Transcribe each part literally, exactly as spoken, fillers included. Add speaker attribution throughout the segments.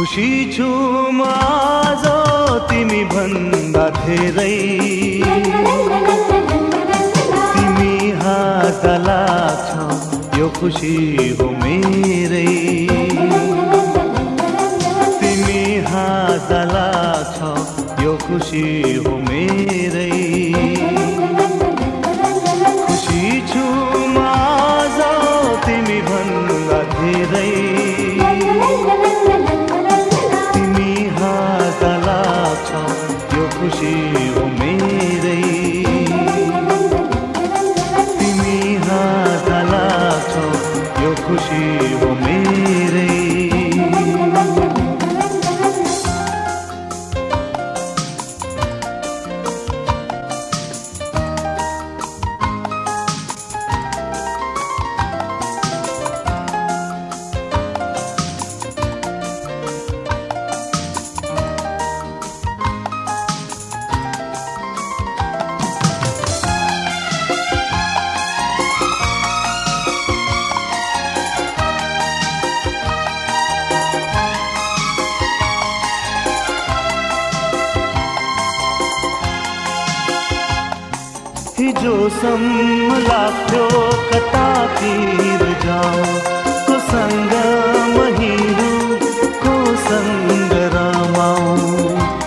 Speaker 1: खुसी छु म आज तिमी भन्दा धेरै, तिमी हाँस्दा लाग्छ यो खुसी हो मेरै, तिमी हाँस्दा लाग्छ यो खुसी हो मेरै। खुसी छु म आज तिमी भन्दा धेरै, तिमी हाँस्दा लाग्छ यो खुसी हो मेरै, तिमी हाँस्दा लाग्छ यो खुसी हो मेरै। हिजोसम्म लाग्थ्यो कतातिर जाऊँ, कोसँग हिँडूँ कोसँग रमाऊँ।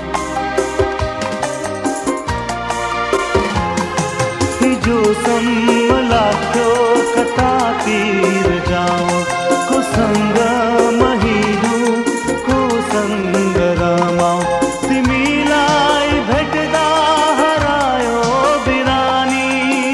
Speaker 1: हिजोसम्म लाग्थ्यो कतातिर जाऊँ, कोसँग हिँडूँ कोसँग रमाऊँ। तिमीलाई भेट्दा हरायो बिरानी,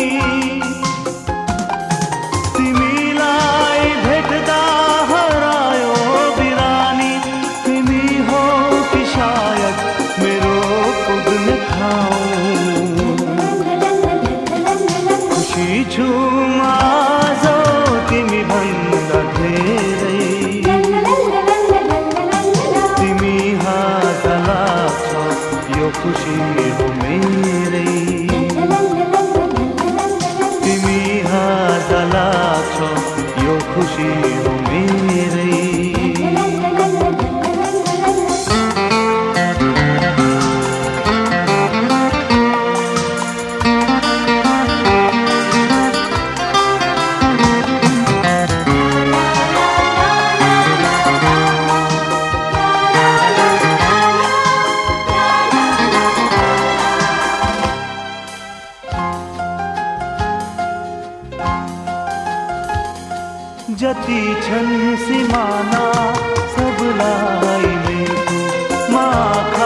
Speaker 1: तिमीलाई भेट्दा हरायो बिरानी। तिमी हो कि सायद मेरो पुग्ने ठाउँ। खुसी छु म आज तिमी भन्दा धेरै, तिमी हाँस्दा लाग्छ यो खुसी हो मेरै, तिमी हाँस्दा लाग्छ यो खुसी हो मेरै। जति छन् सिमाना सबलाई मेटु, म